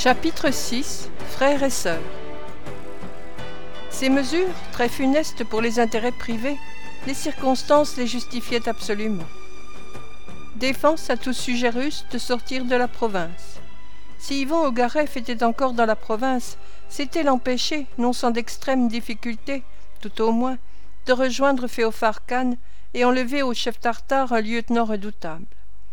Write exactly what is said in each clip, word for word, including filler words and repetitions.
Chapitre six. Frères et sœurs. Ces mesures, très funestes pour les intérêts privés, les circonstances les justifiaient absolument. Défense à tout sujet russe de sortir de la province. Si Ivan Ogarev était encore dans la province, c'était l'empêcher, non sans d'extrêmes difficultés, tout au moins, de rejoindre Féofar Khan et enlever au chef tartare un lieutenant redoutable.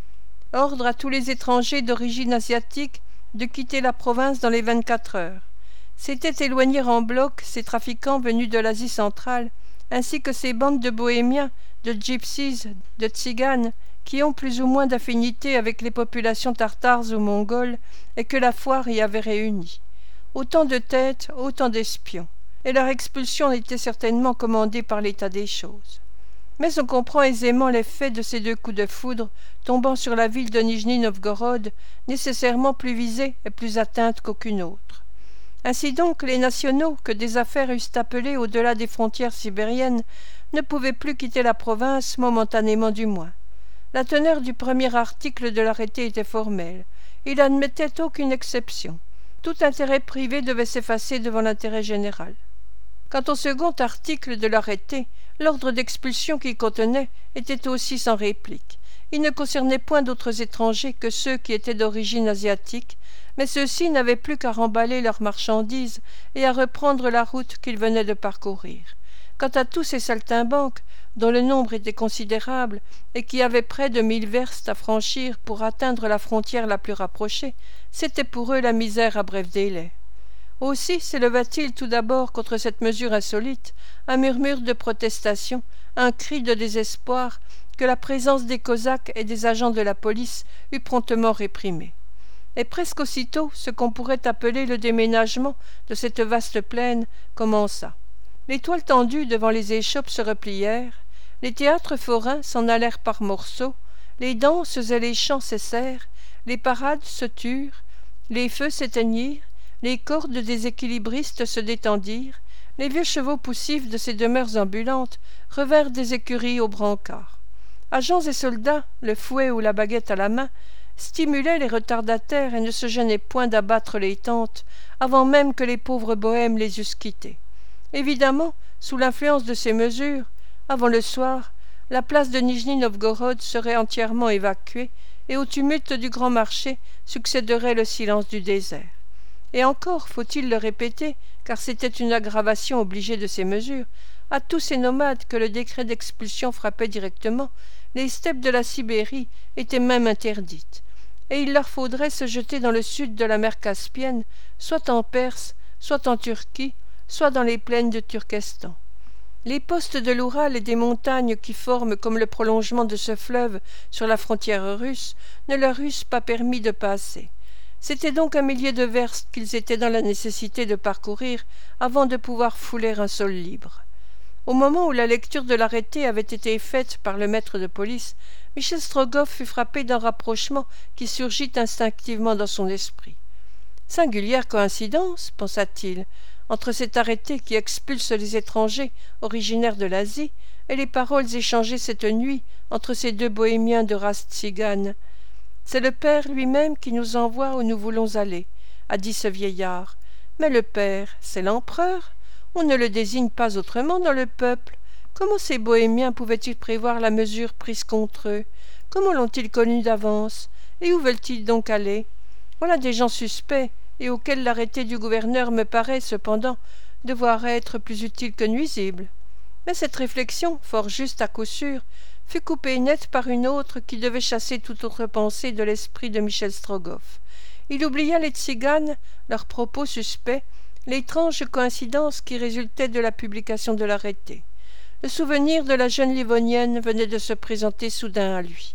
Ordre à tous les étrangers d'origine asiatique de quitter la province dans les vingt-quatre heures. C'était éloigner en bloc ces trafiquants venus de l'Asie centrale, ainsi que ces bandes de bohémiens, de gypsies, de tziganes, qui ont plus ou moins d'affinité avec les populations tartares ou mongoles, et que la foire y avait réunies. Autant de têtes, autant d'espions. Et leur expulsion était certainement commandée par l'état des choses. Mais on comprend aisément l'effet de ces deux coups de foudre tombant sur la ville de Nijni-Novgorod, nécessairement plus visée et plus atteinte qu'aucune autre. Ainsi donc, les nationaux, que des affaires eussent appelés au-delà des frontières sibériennes, ne pouvaient plus quitter la province, momentanément du moins. La teneur du premier article de l'arrêté était formelle. Il n'admettait aucune exception. Tout intérêt privé devait s'effacer devant l'intérêt général. Quant au second article de l'arrêté, l'ordre d'expulsion qu'il contenait était aussi sans réplique. Il ne concernait point d'autres étrangers que ceux qui étaient d'origine asiatique, mais ceux-ci n'avaient plus qu'à remballer leurs marchandises et à reprendre la route qu'ils venaient de parcourir. Quant à tous ces saltimbanques, dont le nombre était considérable et qui avaient près de mille verstes à franchir pour atteindre la frontière la plus rapprochée, c'était pour eux la misère à bref délai. Aussi s'éleva-t-il tout d'abord contre cette mesure insolite un murmure de protestation, un cri de désespoir que la présence des Cosaques et des agents de la police eut promptement réprimé. Et presque aussitôt ce qu'on pourrait appeler le déménagement de cette vaste plaine commença. Les toiles tendues devant les échoppes se replièrent, les théâtres forains s'en allèrent par morceaux, les danses et les chants cessèrent, les parades se turent, les feux s'éteignirent, les cordes des équilibristes se détendirent, les vieux chevaux poussifs de ces demeures ambulantes revinrent des écuries au brancard. Agents et soldats, le fouet ou la baguette à la main, stimulaient les retardataires et ne se gênaient point d'abattre les tentes avant même que les pauvres bohèmes les eussent quittées. Évidemment, sous l'influence de ces mesures, avant le soir, la place de Nijni-Novgorod serait entièrement évacuée et au tumulte du grand marché succéderait le silence du désert. Et encore, faut-il le répéter, car c'était une aggravation obligée de ces mesures, à tous ces nomades que le décret d'expulsion frappait directement, les steppes de la Sibérie étaient même interdites, et il leur faudrait se jeter dans le sud de la mer Caspienne, soit en Perse, soit en Turquie, soit dans les plaines de Turkestan. Les postes de l'Oural et des montagnes qui forment comme le prolongement de ce fleuve sur la frontière russe ne leur eussent pas permis de passer. C'était donc un millier de verstes qu'ils étaient dans la nécessité de parcourir avant de pouvoir fouler un sol libre. Au moment où la lecture de l'arrêté avait été faite par le maître de police, Michel Strogoff fut frappé d'un rapprochement qui surgit instinctivement dans son esprit. Singulière coïncidence, pensa-t-il, entre cet arrêté qui expulse les étrangers originaires de l'Asie et les paroles échangées cette nuit entre ces deux bohémiens de race tzigane. C'est le Père lui-même qui nous envoie où nous voulons aller, a dit ce vieillard. Mais le Père, c'est l'empereur. On ne le désigne pas autrement dans le peuple. Comment ces bohémiens pouvaient-ils prévoir la mesure prise contre eux? Comment l'ont-ils connue d'avance? Et où veulent-ils donc aller? Voilà des gens suspects, et auxquels l'arrêté du gouverneur me paraît, cependant, devoir être plus utile que nuisible. Mais cette réflexion, fort juste à coup sûr, fut coupée net par une autre qui devait chasser toute autre pensée de l'esprit de Michel Strogoff. Il oublia les tziganes, leurs propos suspects, l'étrange coïncidence qui résultait de la publication de l'arrêté. Le souvenir de la jeune Livonienne venait de se présenter soudain à lui.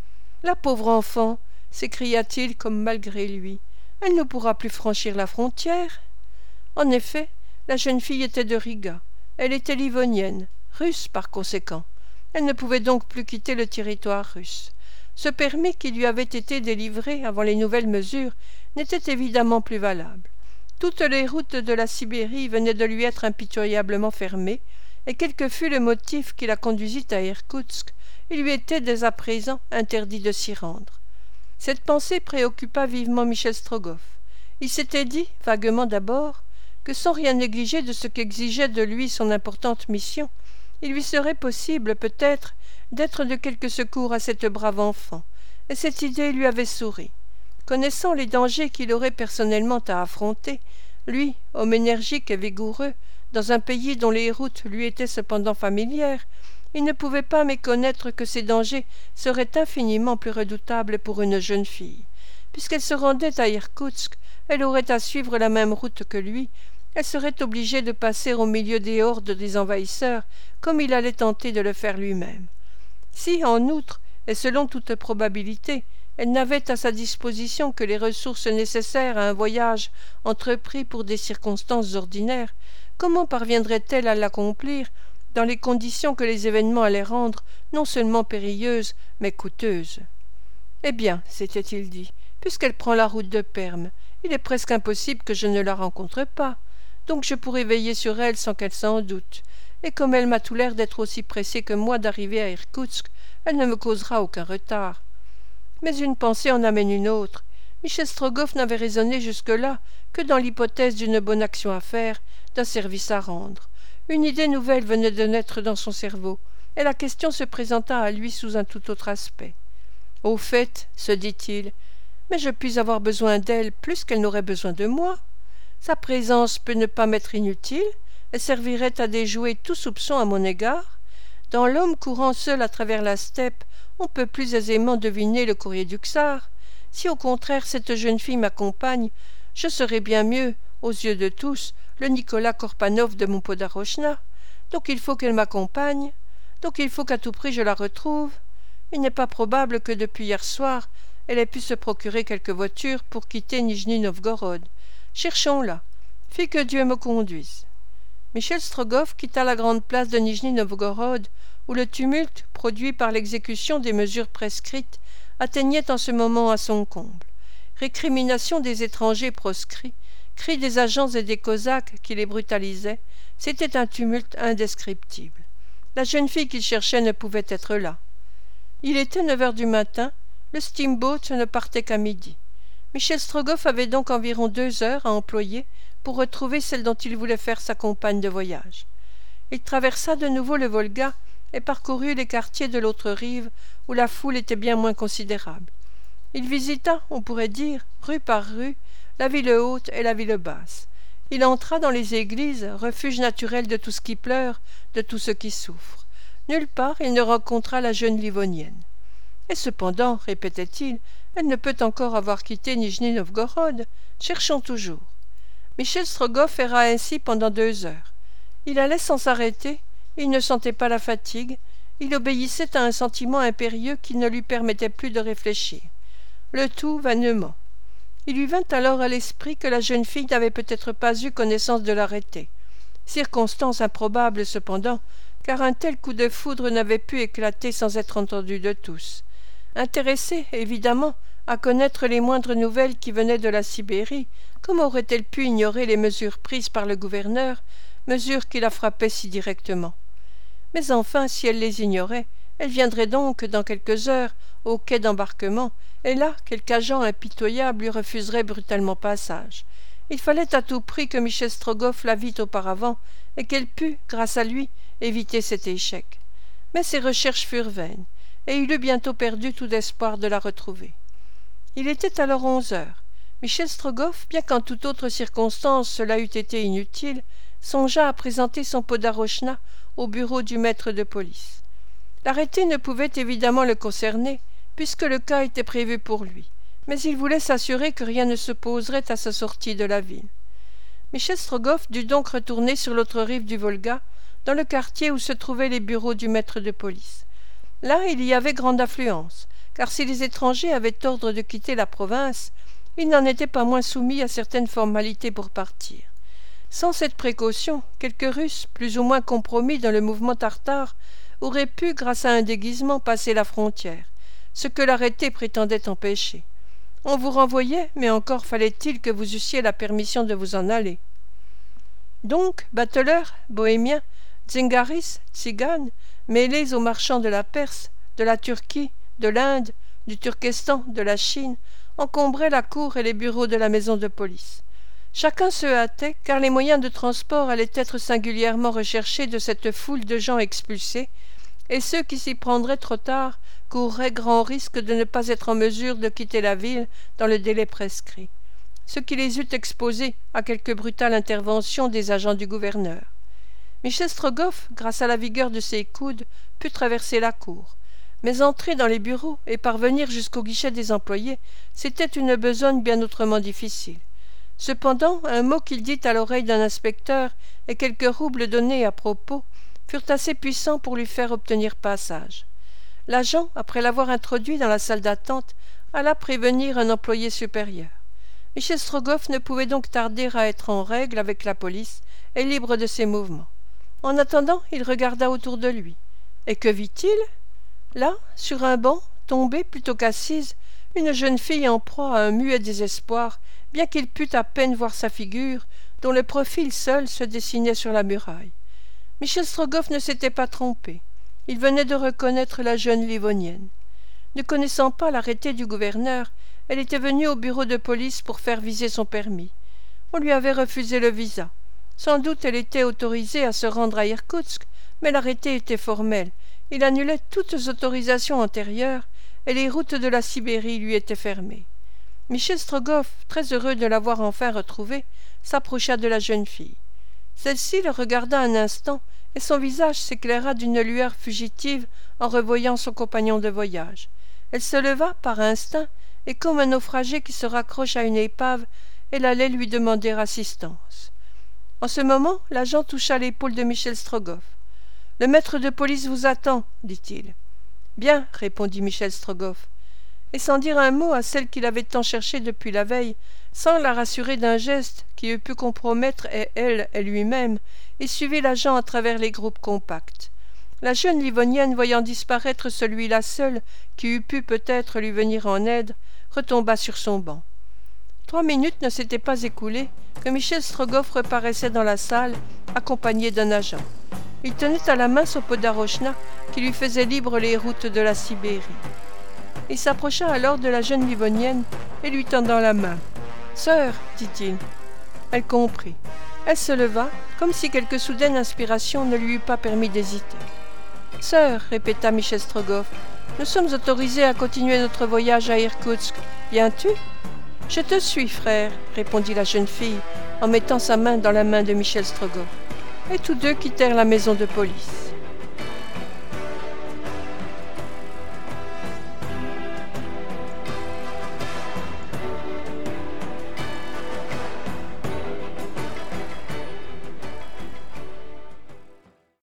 « La pauvre enfant !» s'écria-t-il comme malgré lui. « Elle ne pourra plus franchir la frontière !» En effet, la jeune fille était de Riga. Elle était livonienne, russe par conséquent. Elle ne pouvait donc plus quitter le territoire russe. Ce permis qui lui avait été délivré avant les nouvelles mesures n'était évidemment plus valable. Toutes les routes de la Sibérie venaient de lui être impitoyablement fermées, et quel que fût le motif qui la conduisit à Irkoutsk, il lui était dès à présent interdit de s'y rendre. Cette pensée préoccupa vivement Michel Strogoff. Il s'était dit, vaguement d'abord, que sans rien négliger de ce qu'exigeait de lui son importante mission, il lui serait possible, peut-être, d'être de quelque secours à cette brave enfant, et cette idée lui avait souri. Connaissant les dangers qu'il aurait personnellement à affronter, lui, homme énergique et vigoureux, dans un pays dont les routes lui étaient cependant familières, il ne pouvait pas méconnaître que ces dangers seraient infiniment plus redoutables pour une jeune fille. Puisqu'elle se rendait à Irkoutsk, elle aurait à suivre la même route que lui, elle serait obligée de passer au milieu des hordes des envahisseurs, comme il allait tenter de le faire lui-même. Si, en outre, et selon toute probabilité, elle n'avait à sa disposition que les ressources nécessaires à un voyage entrepris pour des circonstances ordinaires, comment parviendrait-elle à l'accomplir dans les conditions que les événements allaient rendre non seulement périlleuses, mais coûteuses? Eh bien, s'était-il dit, puisqu'elle prend la route de Perm, il est presque impossible que je ne la rencontre pas, donc je pourrai veiller sur elle sans qu'elle s'en doute, et comme elle m'a tout l'air d'être aussi pressée que moi d'arriver à Irkoutsk, elle ne me causera aucun retard. Mais une pensée en amène une autre. Michel Strogoff n'avait raisonné jusque-là que dans l'hypothèse d'une bonne action à faire, d'un service à rendre. Une idée nouvelle venait de naître dans son cerveau, et la question se présenta à lui sous un tout autre aspect. Au fait, se dit-il, mais je puis avoir besoin d'elle plus qu'elle n'aurait besoin de moi. Sa présence peut ne pas m'être inutile, elle servirait à déjouer tout soupçon à mon égard. Dans l'homme courant seul à travers la steppe, on peut plus aisément deviner le courrier du czar. Si au contraire cette jeune fille m'accompagne, je serai bien mieux, aux yeux de tous, le Nicolas Korpanov de mon Podarochna. Donc il faut qu'elle m'accompagne, donc il faut qu'à tout prix je la retrouve. Il n'est pas probable que depuis hier soir, elle ait pu se procurer quelque voiture pour quitter Nijni-Novgorod. Cherchons-la, fit que Dieu me conduise. Michel Strogoff quitta la grande place de Nijni-Novgorod, où le tumulte, produit par l'exécution des mesures prescrites, atteignait en ce moment à son comble. Récriminations des étrangers proscrits, cris des agents et des cosaques qui les brutalisaient, c'était un tumulte indescriptible. La jeune fille qu'il cherchait ne pouvait être là. Il était neuf heures du matin, le steamboat ne partait qu'à midi. Michel Strogoff avait donc environ deux heures à employer pour retrouver celle dont il voulait faire sa compagne de voyage. Il traversa de nouveau le Volga et parcourut les quartiers de l'autre rive où la foule était bien moins considérable. Il visita, on pourrait dire, rue par rue, la ville haute et la ville basse. Il entra dans les églises, refuge naturel de tout ce qui pleure, de tout ce qui souffre. Nulle part il ne rencontra la jeune Livonienne. Et cependant, répétait-il, elle ne peut encore avoir quitté Nijni-Novgorod. Cherchons toujours. Michel Strogoff erra ainsi pendant deux heures. Il allait sans s'arrêter, il ne sentait pas la fatigue, il obéissait à un sentiment impérieux qui ne lui permettait plus de réfléchir. Le tout vainement. Il lui vint alors à l'esprit que la jeune fille n'avait peut-être pas eu connaissance de l'arrêté. Circonstance improbable cependant, car un tel coup de foudre n'avait pu éclater sans être entendu de tous. Intéressée, évidemment, à connaître les moindres nouvelles qui venaient de la Sibérie, comment aurait-elle pu ignorer les mesures prises par le gouverneur, mesures qui la frappaient si directement? Mais enfin, si elle les ignorait, elle viendrait donc, dans quelques heures, au quai d'embarquement, et là, quelque agent impitoyable lui refuserait brutalement passage. Il fallait à tout prix que Michel Strogoff la vît auparavant, et qu'elle pût, grâce à lui, éviter cet échec. Mais ses recherches furent vaines, et il eut bientôt perdu tout espoir de la retrouver. Il était alors onze heures. Michel Strogoff, bien qu'en toute autre circonstance cela eût été inutile, songea à présenter son Podarochna au bureau du maître de police. L'arrêté ne pouvait évidemment le concerner, puisque le cas était prévu pour lui, mais il voulait s'assurer que rien ne se poserait à sa sortie de la ville. Michel Strogoff dut donc retourner sur l'autre rive du Volga, dans le quartier où se trouvaient les bureaux du maître de police. Là, il y avait grande affluence, car si les étrangers avaient ordre de quitter la province, ils n'en étaient pas moins soumis à certaines formalités pour partir. Sans cette précaution, quelques Russes, plus ou moins compromis dans le mouvement tartare, auraient pu, grâce à un déguisement, passer la frontière, ce que l'arrêté prétendait empêcher. On vous renvoyait, mais encore fallait-il que vous eussiez la permission de vous en aller. Donc, bateleurs, bohémiens, Dzingaris, tziganes, mêlés aux marchands de la Perse, de la Turquie, de l'Inde, du Turkestan, de la Chine, encombraient la cour et les bureaux de la maison de police. Chacun se hâtait, car les moyens de transport allaient être singulièrement recherchés de cette foule de gens expulsés, et ceux qui s'y prendraient trop tard courraient grand risque de ne pas être en mesure de quitter la ville dans le délai prescrit, ce qui les eût exposés à quelque brutale intervention des agents du gouverneur. Michel Strogoff, grâce à la vigueur de ses coudes, put traverser la cour, mais entrer dans les bureaux et parvenir jusqu'au guichet des employés, c'était une besogne bien autrement difficile. Cependant, un mot qu'il dit à l'oreille d'un inspecteur et quelques roubles donnés à propos furent assez puissants pour lui faire obtenir passage. L'agent, après l'avoir introduit dans la salle d'attente, alla prévenir un employé supérieur. Michel Strogoff ne pouvait donc tarder à être en règle avec la police et libre de ses mouvements. En attendant, il regarda autour de lui. Et que vit-il? Là, sur un banc, tombée plutôt qu'assise, une jeune fille en proie à un muet désespoir, bien qu'il pût à peine voir sa figure, dont le profil seul se dessinait sur la muraille. Michel Strogoff ne s'était pas trompé. Il venait de reconnaître la jeune Livonienne. Ne connaissant pas l'arrêté du gouverneur, elle était venue au bureau de police pour faire viser son permis. On lui avait refusé le visa. Sans doute elle était autorisée à se rendre à Irkoutsk, mais l'arrêté était formel. Il annulait toutes autorisations antérieures et les routes de la Sibérie lui étaient fermées. Michel Strogoff, très heureux de l'avoir enfin retrouvée, s'approcha de la jeune fille. Celle-ci le regarda un instant, et son visage s'éclaira d'une lueur fugitive en revoyant son compagnon de voyage. Elle se leva par instinct, et comme un naufragé qui se raccroche à une épave, elle allait lui demander assistance. En ce moment, l'agent toucha l'épaule de Michel Strogoff. « Le maître de police vous attend, dit-il. »« Bien, répondit Michel Strogoff. Et sans dire un mot à celle qu'il avait tant cherchée depuis la veille, sans la rassurer d'un geste qui eût pu compromettre et elle et lui-même, il suivit l'agent à travers les groupes compacts. La jeune Livonienne, voyant disparaître celui-là seul, qui eût pu peut-être lui venir en aide, retomba sur son banc. Trois minutes ne s'étaient pas écoulées que Michel Strogoff reparaissait dans la salle, accompagné d'un agent. Il tenait à la main son podarochna qui lui faisait libre les routes de la Sibérie. Il s'approcha alors de la jeune Livonienne et lui tendant la main. « Sœur, dit-il. » Elle comprit. Elle se leva, comme si quelque soudaine inspiration ne lui eût pas permis d'hésiter. « Sœur, répéta Michel Strogoff, nous sommes autorisés à continuer notre voyage à Irkoutsk. Viens-tu ?»« Je te suis, frère, répondit la jeune fille, en mettant sa main dans la main de Michel Strogoff. Et tous deux quittèrent la maison de police.